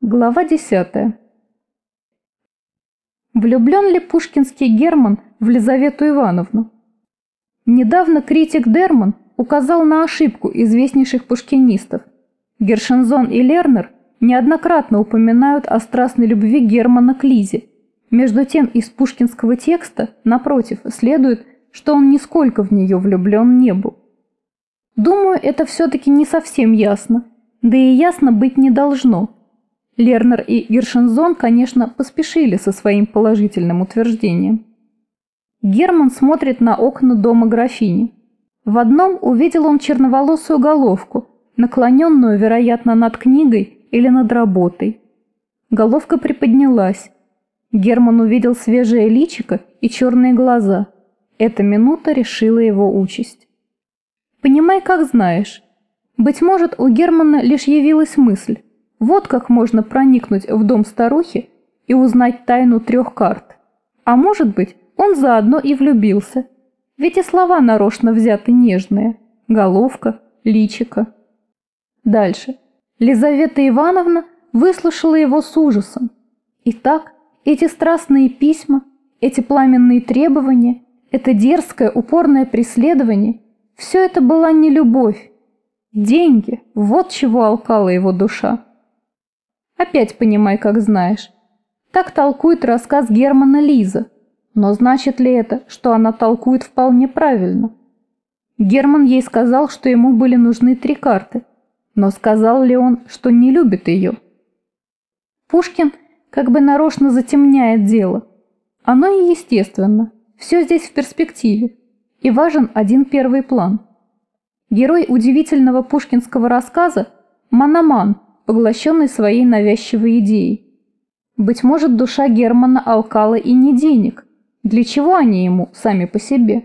Глава 10. Влюблен ли пушкинский Герман в Лизавету Ивановну? Недавно критик Дерман указал на ошибку известнейших пушкинистов. Гершензон и Лернер неоднократно упоминают о страстной любви Германа к Лизе. Между тем из пушкинского текста, напротив, следует, что он нисколько в нее влюблен не был. Думаю, это все-таки не совсем ясно, да и ясно быть не должно. Лернер и Гершензон, конечно, поспешили со своим положительным утверждением. Герман смотрит на окна дома графини. В одном увидел он черноволосую головку, наклоненную, вероятно, над книгой или над работой. Головка приподнялась. Герман увидел свежее личико и черные глаза. Эта минута решила его участь. Понимай, как знаешь. Быть может, у Германа лишь явилась мысль. Вот как можно проникнуть в дом старухи и узнать тайну 3 карт. А может быть, он заодно и влюбился. Ведь и слова нарочно взяты нежные. Головка, личико. Дальше. Лизавета Ивановна выслушала его с ужасом. Итак, эти страстные письма, эти пламенные требования, это дерзкое, упорное преследование – все это была не любовь. Деньги – вот чего алкала его душа. Опять понимай, как знаешь. Так толкует рассказ Германа Лиза. Но значит ли это, что она толкует вполне правильно? Герман ей сказал, что ему были нужны 3 карты. Но сказал ли он, что не любит ее? Пушкин как бы нарочно затемняет дело. Оно и естественно. Все здесь в перспективе. И важен один первый план. Герой удивительного пушкинского рассказа – мономан, поглощенный своей навязчивой идеей. Быть может, душа Германа алкала и не денег. Для чего они ему сами по себе?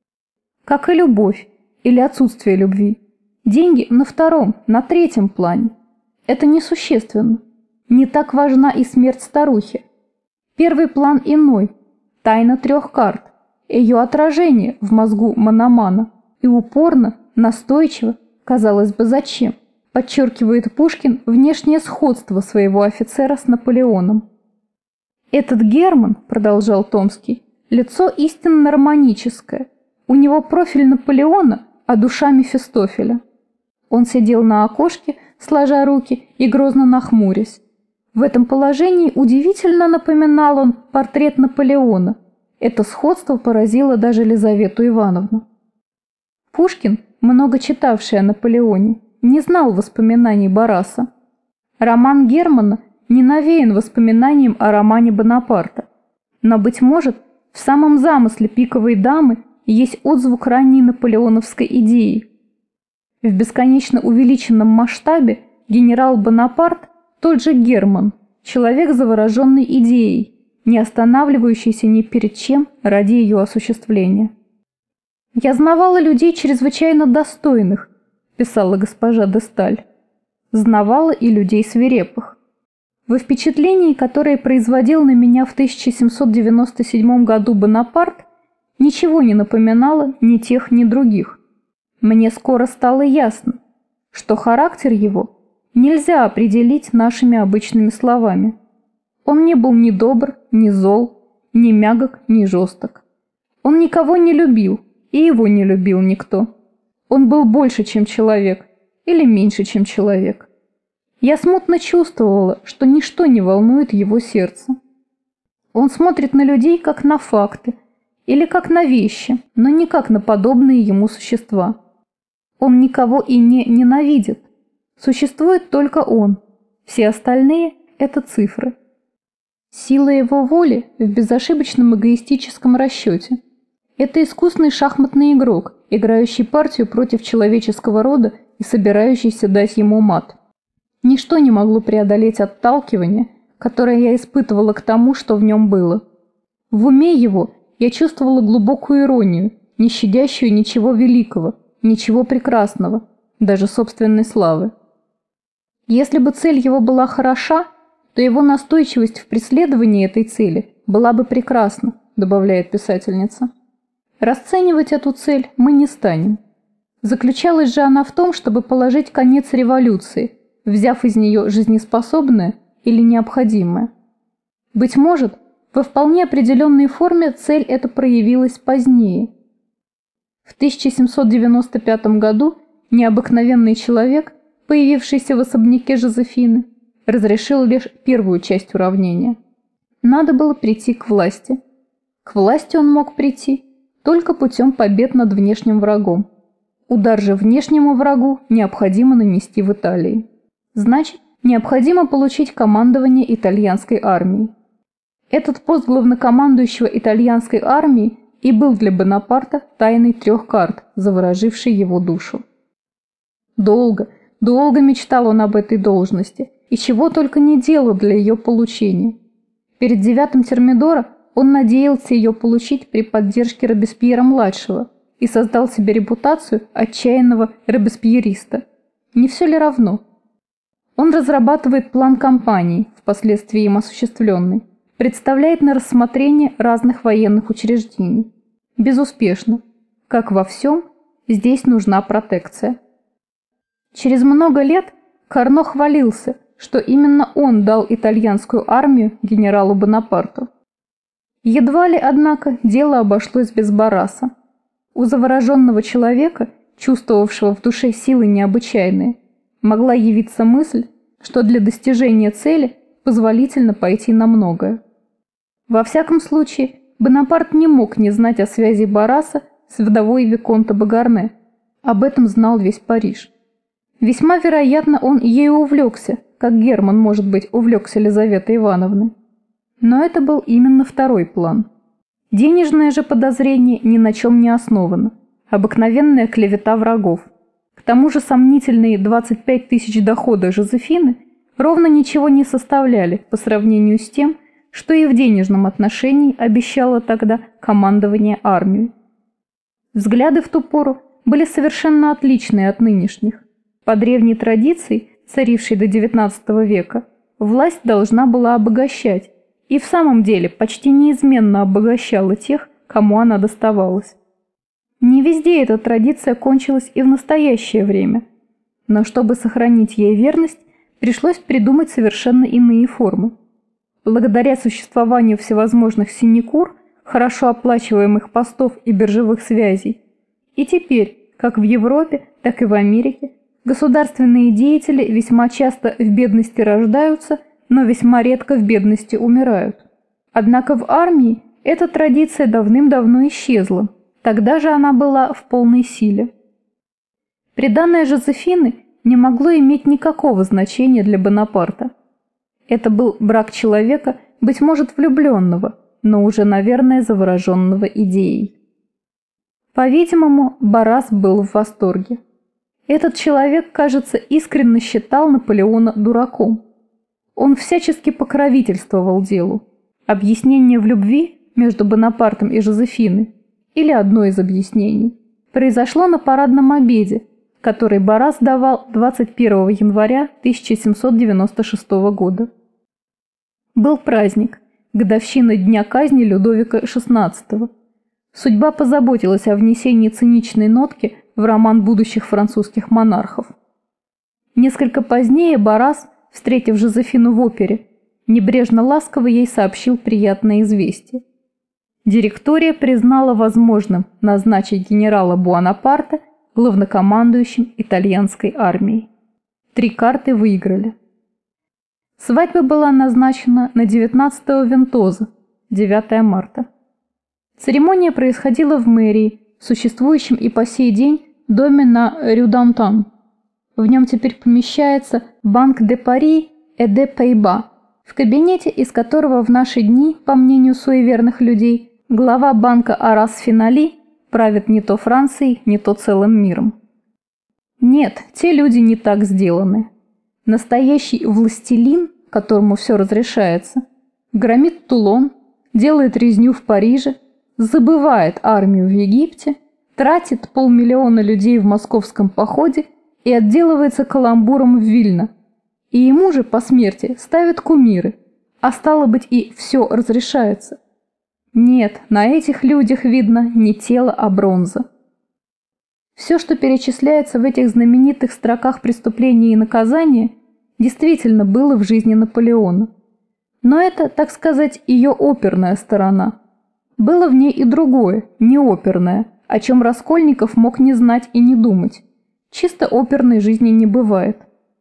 Как и любовь или отсутствие любви. Деньги на 2-м, на 3-м плане. Это несущественно. Не так важна и смерть старухи. Первый план иной. Тайна 3 карт. Ее отражение в мозгу мономана. И упорно, настойчиво, казалось бы, зачем, подчеркивает Пушкин внешнее сходство своего офицера с Наполеоном. «Этот Герман, — продолжал Томский, — лицо истинно романическое. У него профиль Наполеона, а душа Мефистофеля». Он сидел на окошке, сложа руки и грозно нахмурясь. В этом положении удивительно напоминал он портрет Наполеона. Это сходство поразило даже Лизавету Ивановну. Пушкин, много читавший о Наполеоне, не знал воспоминаний Бараса. Роман Германа не навеян воспоминанием о романе Бонапарта. Но, быть может, в самом замысле «Пиковой дамы» есть отзвук ранней наполеоновской идеи. В бесконечно увеличенном масштабе генерал Бонапарт – тот же Герман, человек, завороженный идеей, не останавливающийся ни перед чем ради ее осуществления. «Я знавала людей чрезвычайно достойных», – писала госпожа де Сталь. «Знавала и людей свирепых. Во впечатлении, которое производил на меня в 1797 году Бонапарт, ничего не напоминало ни тех, ни других. Мне скоро стало ясно, что характер его нельзя определить нашими обычными словами. Он не был ни добр, ни зол, ни мягок, ни жесток. Он никого не любил, и его не любил никто. Он был больше, чем человек, или меньше, чем человек. Я смутно чувствовала, что ничто не волнует его сердце. Он смотрит на людей, как на факты, или как на вещи, но не как на подобные ему существа. Он никого и не ненавидит. Существует только он. Все остальные – это цифры. Сила его воли в безошибочном эгоистическом расчете. Это искусный шахматный игрок, играющий партию против человеческого рода и собирающийся дать ему мат. Ничто не могло преодолеть отталкивание, которое я испытывала к тому, что в нем было. В уме его я чувствовала глубокую иронию, не щадящую ничего великого, ничего прекрасного, даже собственной славы. Если бы цель его была хороша, то его настойчивость в преследовании этой цели была бы прекрасна, добавляет писательница. Расценивать эту цель мы не станем. Заключалась же она в том, чтобы положить конец революции, взяв из нее жизнеспособное или необходимое. Быть может, во вполне определенной форме цель эта проявилась позднее. В 1795 году необыкновенный человек, появившийся в особняке Жозефины, разрешил лишь первую часть уравнения. Надо было прийти к власти. К власти он мог прийти только путем побед над внешним врагом. Удар же внешнему врагу необходимо нанести в Италии. Значит, необходимо получить командование итальянской армией. Этот пост главнокомандующего итальянской армией и был для Бонапарта тайной 3 карт, заворожившей его душу. Долго мечтал он об этой должности, и чего только не делал для ее получения. Перед 9-м Термидора он надеялся ее получить при поддержке Робеспьера-младшего и создал себе репутацию отчаянного робеспьериста. Не все ли равно? Он разрабатывает план кампании, впоследствии им осуществленный, представляет на рассмотрение разных военных учреждений. Безуспешно. Как во всем, здесь нужна протекция. Через много лет Карно хвалился, что именно он дал итальянскую армию генералу Бонапарту. Едва ли, однако, дело обошлось без Барраса. У завороженного человека, чувствовавшего в душе силы необычайные, могла явиться мысль, что для достижения цели позволительно пойти на многое. Во всяком случае, Бонапарт не мог не знать о связи Барраса с вдовой Виконта Багарне. Об этом знал весь Париж. Весьма вероятно, он ею увлекся, как Герман, может быть, увлекся Лизаветой Ивановной. Но это был именно второй план. Денежное же подозрение ни на чем не основано. Обыкновенная клевета врагов. К тому же сомнительные 25 тысяч дохода Жозефины ровно ничего не составляли по сравнению с тем, что и в денежном отношении обещало тогда командование армией. Взгляды в ту пору были совершенно отличные от нынешних. По древней традиции, царившей до XIX века, власть должна была обогащать, и в самом деле почти неизменно обогащала тех, кому она доставалась. Не везде эта традиция кончилась и в настоящее время, но чтобы сохранить ей верность, пришлось придумать совершенно иные формы. Благодаря существованию всевозможных синекур, хорошо оплачиваемых постов и биржевых связей, и теперь, как в Европе, так и в Америке, государственные деятели весьма часто в бедности рождаются, но весьма редко в бедности умирают. Однако в армии эта традиция давным-давно исчезла, тогда же она была в полной силе. Приданное Жозефины не могло иметь никакого значения для Бонапарта. Это был брак человека, быть может, влюбленного, но уже, наверное, завороженного идеей. По-видимому, Баррас был в восторге. Этот человек, кажется, искренне считал Наполеона дураком. Он всячески покровительствовал делу. Объяснение в любви между Бонапартом и Жозефиной, или одно из объяснений, произошло на парадном обеде, который Баррас давал 21 января 1796 года. Был праздник, годовщина дня казни Людовика XVI. Судьба позаботилась о внесении циничной нотки в роман будущих французских монархов. Несколько позднее Баррас, встретив Жозефину в опере, небрежно-ласково ей сообщил приятное известие. Директория признала возможным назначить генерала Буонапарта главнокомандующим итальянской армией. 3 карты выиграли. Свадьба была назначена на 19 Вентоза, 9 марта. Церемония происходила в мэрии, существующем и по сей день доме на Рю d'Antin. В нем теперь помещается Банк де Пари и де Пейба, в кабинете, из которого в наши дни, по мнению суеверных людей, глава банка Арас Финали правит не то Францией, не то целым миром. Нет, те люди не так сделаны. Настоящий властелин, которому все разрешается, громит Тулон, делает резню в Париже, забывает армию в Египте, тратит 500 000 людей в московском походе и отделывается каламбуром в Вильно. И ему же по смерти ставят кумиры, а стало быть и все разрешается. Нет, на этих людях видно не тело, а бронза. Все, что перечисляется в этих знаменитых строках преступления и наказания, действительно было в жизни Наполеона. Но это, так сказать, ее оперная сторона. Было в ней и другое, не оперное, о чем Раскольников мог не знать и не думать. Чисто оперной жизни не бывает.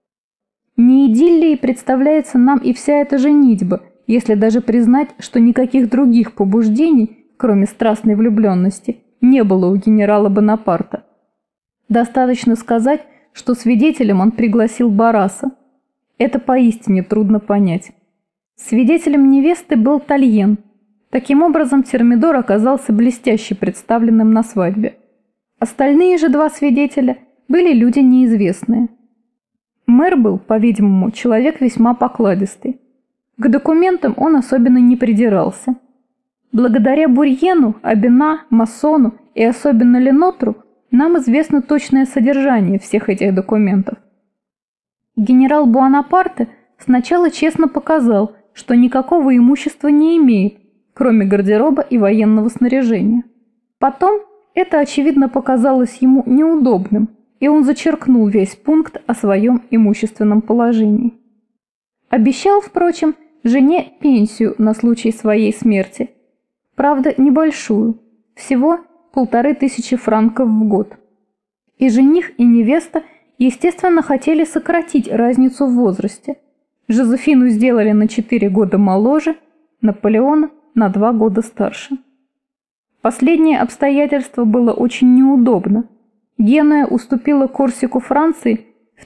Не идиллией представляется нам и вся эта женитьба, если даже признать, что никаких других побуждений, кроме страстной влюбленности, не было у генерала Бонапарта. Достаточно сказать, что свидетелем он пригласил Барраса. Это поистине трудно понять. Свидетелем невесты был Тальен. Таким образом, Термидор оказался блестяще представленным на свадьбе. Остальные же два свидетеля были люди неизвестные. Мэр был, по-видимому, человек весьма покладистый. К документам он особенно не придирался. Благодаря Бурьену, Абена, Массону и особенно Ленотру нам известно точное содержание всех этих документов. Генерал Буанапарте сначала честно показал, что никакого имущества не имеет, кроме гардероба и военного снаряжения. Потом это, очевидно, показалось ему неудобным, и он зачеркнул весь пункт о своем имущественном положении. Обещал, впрочем, жене пенсию на случай своей смерти. Правда, небольшую, всего 1500 франков в год. И жених, и невеста, естественно, хотели сократить разницу в возрасте. Жозефину сделали на 4 года моложе, Наполеона на 2 года старше. Последнее обстоятельство было очень неудобно. Генуя уступила Корсику Франции в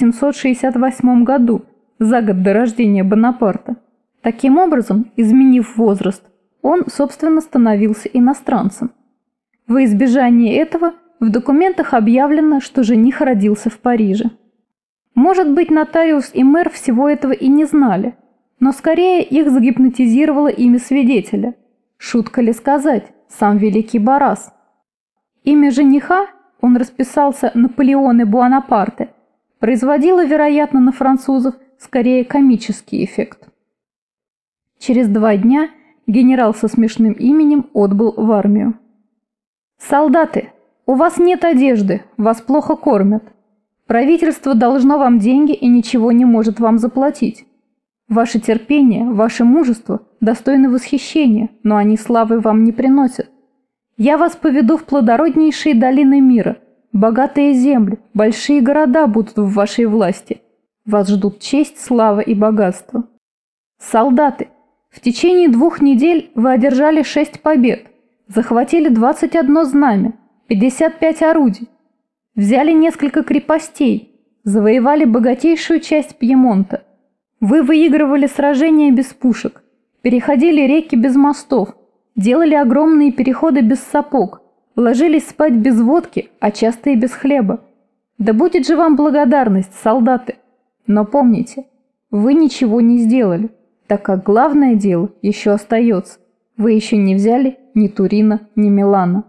1768 году, за год до рождения Бонапарта. Таким образом, изменив возраст, он, собственно, становился иностранцем. Во избежание этого в документах объявлено, что жених родился в Париже. Может быть, нотариус и мэр всего этого и не знали, но скорее их загипнотизировало имя свидетеля. Шутка ли сказать, сам великий Баррас. Имя жениха, он расписался Наполеоне Буанапарте, производило, вероятно, на французов скорее комический эффект. Через 2 дня генерал со смешным именем отбыл в армию. «Солдаты, у вас нет одежды, вас плохо кормят. Правительство должно вам деньги и ничего не может вам заплатить. Ваше терпение, ваше мужество достойны восхищения, но они славы вам не приносят. Я вас поведу в плодороднейшие долины мира, богатые земли, большие города будут в вашей власти. Вас ждут честь, слава и богатство. Солдаты, в течение 2 недель вы одержали 6 побед, захватили 21 знамя, 55 орудий, взяли несколько крепостей, завоевали богатейшую часть Пьемонта. Вы выигрывали сражения без пушек, переходили реки без мостов, делали огромные переходы без сапог, ложились спать без водки, а часто и без хлеба. Да будет же вам благодарность, солдаты! Но помните, вы ничего не сделали, так как главное дело еще остается. Вы еще не взяли ни Турина, ни Милана».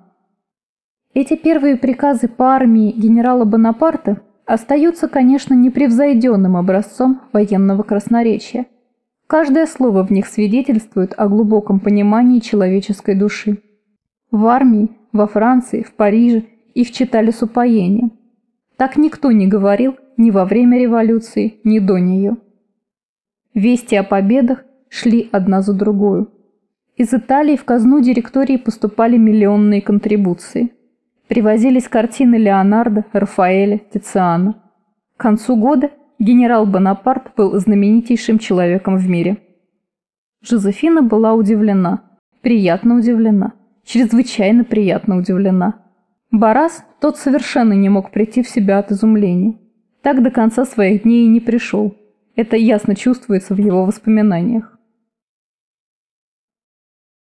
Эти первые приказы по армии генерала Бонапарта остаются, конечно, непревзойденным образцом военного красноречия. Каждое слово в них свидетельствует о глубоком понимании человеческой души. В армии, во Франции, в Париже их читали с упоением. Так никто не говорил ни во время революции, ни до нее. Вести о победах шли одна за другую. Из Италии в казну директории поступали миллионные контрибуции. Привозились картины Леонардо, Рафаэля, Тициана. К концу года генерал Бонапарт был знаменитейшим человеком в мире. Жозефина была удивлена, приятно удивлена, чрезвычайно приятно удивлена. Баррас, тот совершенно не мог прийти в себя от изумления. Так до конца своих дней и не пришел. Это ясно чувствуется в его воспоминаниях.